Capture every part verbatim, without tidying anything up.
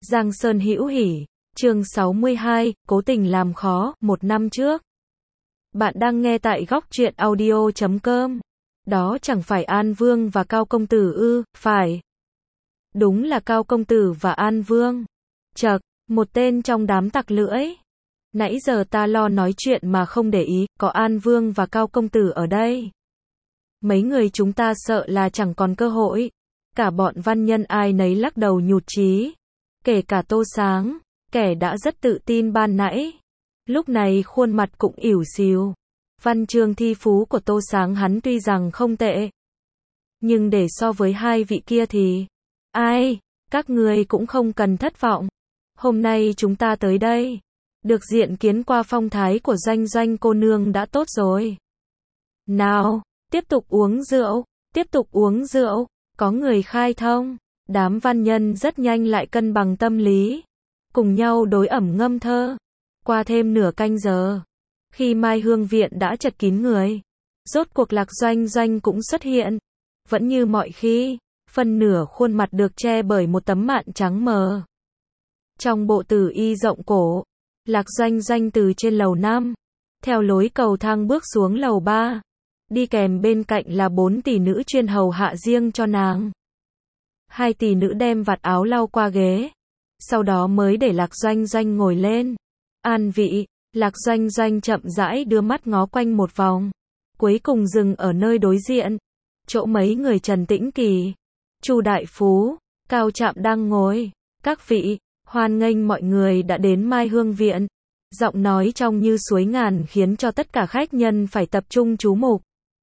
Giang Sơn Hữu Hỉ, chương sáu mươi hai, cố tình làm khó, một năm trước. Bạn đang nghe tại góc truyện audio chấm com. Đó chẳng phải An Vương và Cao Công Tử ư? Phải. Đúng là Cao Công Tử và An Vương. Chậc, một tên trong đám tặc lưỡi. Nãy giờ ta lo nói chuyện mà không để ý, có An Vương và Cao Công Tử ở đây. Mấy người chúng ta sợ là chẳng còn cơ hội. Cả bọn văn nhân ai nấy lắc đầu nhụt chí. Kể cả Tô Sáng, kẻ đã rất tự tin ban nãy. Lúc này khuôn mặt cũng ỉu xìu. Văn chương thi phú của Tô Sáng hắn tuy rằng không tệ. Nhưng để so với hai vị kia thì... Ai, các người cũng không cần thất vọng. Hôm nay chúng ta tới đây. Được diện kiến qua phong thái của Doanh Doanh cô nương đã tốt rồi. Nào, tiếp tục uống rượu, tiếp tục uống rượu. Có người khai thông. Đám văn nhân rất nhanh lại cân bằng tâm lý. Cùng nhau đối ẩm ngâm thơ. Qua thêm nửa canh giờ. Khi Mai Hương Viện đã chật kín người. Rốt cuộc Lạc Doanh Doanh cũng xuất hiện. Vẫn như mọi khi. Phần nửa khuôn mặt được che bởi một tấm mạn trắng mờ. Trong bộ tử y rộng cổ. Lạc Doanh Doanh từ trên lầu năm. Theo lối cầu thang bước xuống lầu ba. Đi kèm bên cạnh là bốn tỷ nữ chuyên hầu hạ riêng cho nàng. Hai tỷ nữ đem vạt áo lau qua ghế. Sau đó mới để Lạc Doanh Doanh ngồi lên. An vị, Lạc Doanh Doanh chậm rãi đưa mắt ngó quanh một vòng. Cuối cùng dừng ở nơi đối diện. Chỗ mấy người Trần Tĩnh Kỳ, Chu Đại Phú, Cao Trạm đang ngồi. Các vị, hoan nghênh mọi người đã đến Mai Hương Viện. Giọng nói trong như suối ngàn khiến cho tất cả khách nhân phải tập trung chú mục.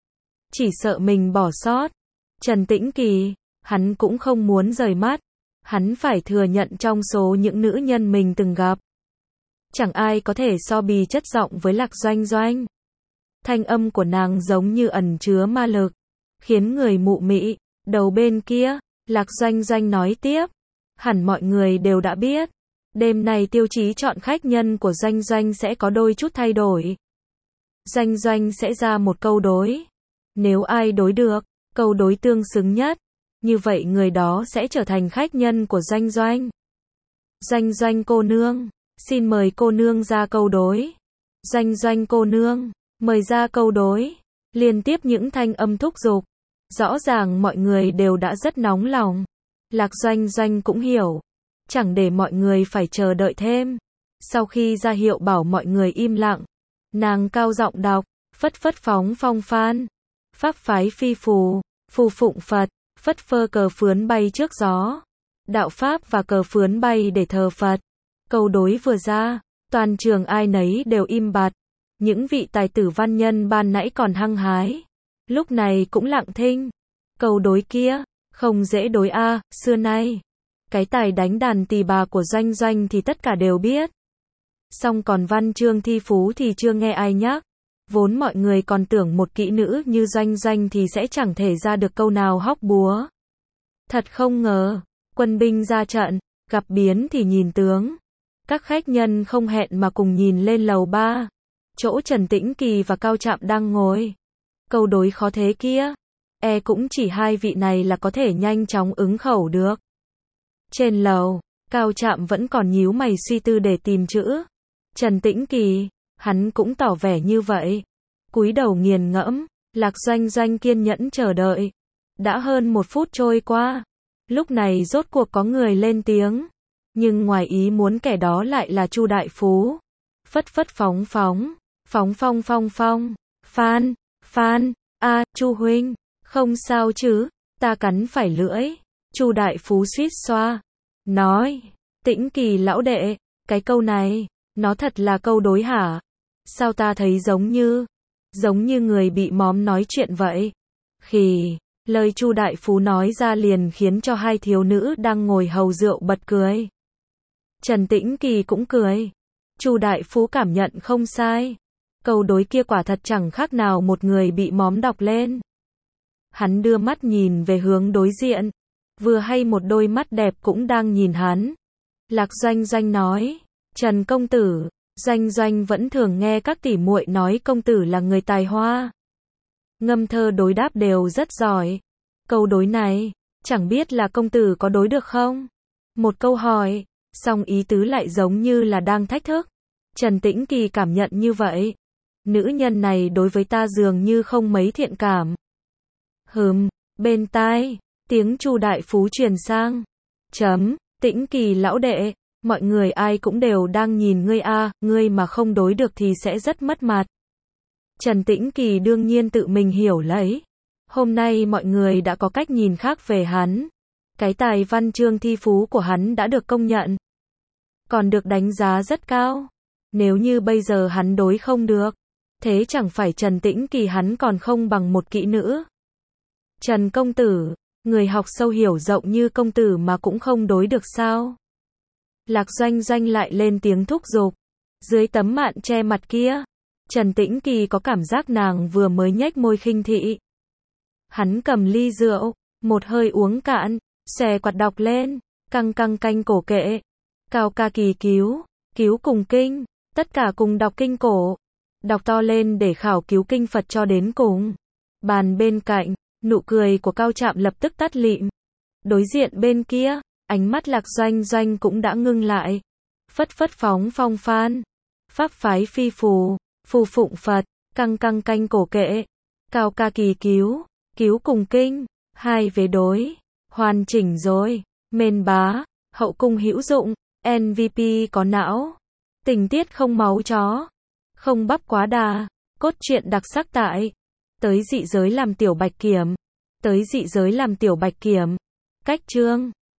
Chỉ sợ mình bỏ sót. Trần Tĩnh Kỳ, hắn cũng không muốn rời mắt. Hắn phải thừa nhận trong số những nữ nhân mình từng gặp. Chẳng ai có thể so bì chất giọng với Lạc Doanh Doanh. Thanh âm của nàng giống như ẩn chứa ma lực. Khiến người mụ mị. Đầu bên kia, Lạc Doanh Doanh nói tiếp. Hẳn mọi người đều đã biết. Đêm này tiêu chí chọn khách nhân của Doanh Doanh sẽ có đôi chút thay đổi. Doanh Doanh sẽ ra một câu đối. Nếu ai đối được, câu đối tương xứng nhất. Như vậy người đó sẽ trở thành khách nhân của Doanh Doanh. Doanh Doanh cô nương, xin mời cô nương ra câu đối. Doanh Doanh cô nương, mời ra câu đối. Liên tiếp những thanh âm thúc giục. Rõ ràng mọi người đều đã rất nóng lòng. Lạc Doanh Doanh cũng hiểu. Chẳng để mọi người phải chờ đợi thêm. Sau khi ra hiệu bảo mọi người im lặng, nàng cao giọng đọc, phất phất phóng phong phan. Pháp phái phi phù, phù phụng Phật. Phất phơ cờ phướn bay trước gió. Đạo Pháp và cờ phướn bay để thờ Phật. Câu đối vừa ra, toàn trường ai nấy đều im bặt. Những vị tài tử văn nhân ban nãy còn hăng hái. Lúc này cũng lặng thinh. Câu đối kia, không dễ đối a, à, xưa nay. Cái tài đánh đàn tỳ bà của Doanh Doanh thì tất cả đều biết. Song còn văn chương thi phú thì chưa nghe ai nhắc. Vốn mọi người còn tưởng một kỹ nữ như Doanh Doanh thì sẽ chẳng thể ra được câu nào hóc búa. Thật không ngờ, quân binh ra trận, gặp biến thì nhìn tướng. Các khách nhân không hẹn mà cùng nhìn lên lầu ba. Chỗ Trần Tĩnh Kỳ và Cao Trạm đang ngồi. Câu đối khó thế kia. E cũng chỉ hai vị này là có thể nhanh chóng ứng khẩu được. Trên lầu, Cao Trạm vẫn còn nhíu mày suy tư để tìm chữ. Trần Tĩnh Kỳ, hắn cũng tỏ vẻ như vậy. Cúi đầu nghiền ngẫm, Lạc Doanh Doanh kiên nhẫn chờ đợi. Đã hơn một phút trôi qua. Lúc này rốt cuộc có người lên tiếng. Nhưng ngoài ý muốn kẻ đó lại là Chu Đại Phú. Phất phất phóng phóng, phóng phong phong phong, phan, phan, a, à, Chu huynh, không sao chứ, ta cắn phải lưỡi. Chu Đại Phú suýt xoa, nói, Tĩnh Kỳ lão đệ, cái câu này, nó thật là câu đối hả? Sao ta thấy giống như, giống như người bị móm nói chuyện vậy? Khì, lời Chu Đại Phú nói ra liền khiến cho hai thiếu nữ đang ngồi hầu rượu bật cười. Trần Tĩnh Kỳ cũng cười. Chu Đại Phú cảm nhận không sai. Câu đối kia quả thật chẳng khác nào một người bị móm đọc lên. Hắn đưa mắt nhìn về hướng đối diện. Vừa hay một đôi mắt đẹp cũng đang nhìn hắn. Lạc Doanh Doanh nói, Trần công tử. Doanh Doanh vẫn thường nghe các tỷ muội nói công tử là người tài hoa. Ngâm thơ đối đáp đều rất giỏi. Câu đối này, chẳng biết là công tử có đối được không? Một câu hỏi, song ý tứ lại giống như là đang thách thức. Trần Tĩnh Kỳ cảm nhận như vậy. Nữ nhân này đối với ta dường như không mấy thiện cảm. Hừm, bên tai, tiếng Chu đại phú truyền sang. Chấm, Tĩnh Kỳ lão đệ, mọi người ai cũng đều đang nhìn ngươi a, ngươi mà không đối được thì sẽ rất mất mặt. Trần Tĩnh Kỳ đương nhiên tự mình hiểu lấy. Hôm nay mọi người đã có cách nhìn khác về hắn. Cái tài văn chương thi phú của hắn đã được công nhận. Còn được đánh giá rất cao. Nếu như bây giờ hắn đối không được, thế chẳng phải Trần Tĩnh Kỳ hắn còn không bằng một kỹ nữ. Trần công tử, người học sâu hiểu rộng như công tử mà cũng không đối được sao? Lạc Doanh Doanh lại lên tiếng thúc giục. Dưới tấm mạn che mặt kia, Trần Tĩnh Kỳ có cảm giác nàng vừa mới nhếch môi khinh thị. Hắn cầm ly rượu, một hơi uống cạn, xòe quạt đọc lên, căng căng canh cổ kệ. Cao ca kỳ cứu, cứu cùng kinh, tất cả cùng đọc kinh cổ. Đọc to lên để khảo cứu kinh Phật cho đến cùng. Bàn bên cạnh, nụ cười của Cao Trạm lập tức tắt lịm. Đối diện bên kia, ánh mắt Lạc Doanh Doanh cũng đã ngưng lại. Phất phất phóng phong phan. Pháp phái phi phù, phù phụng Phật, căng căng canh cổ kệ. Cao ca kỳ cứu, cứu cùng kinh, hai vế đối, hoàn chỉnh rồi. Mên bá, hậu cung hữu dụng, em vê pê có não. Tình tiết không máu chó, không bắp quá đà, cốt truyện đặc sắc tại. Tới dị giới làm tiểu bạch kiểm. Tới dị giới làm tiểu bạch kiểm. Cách chương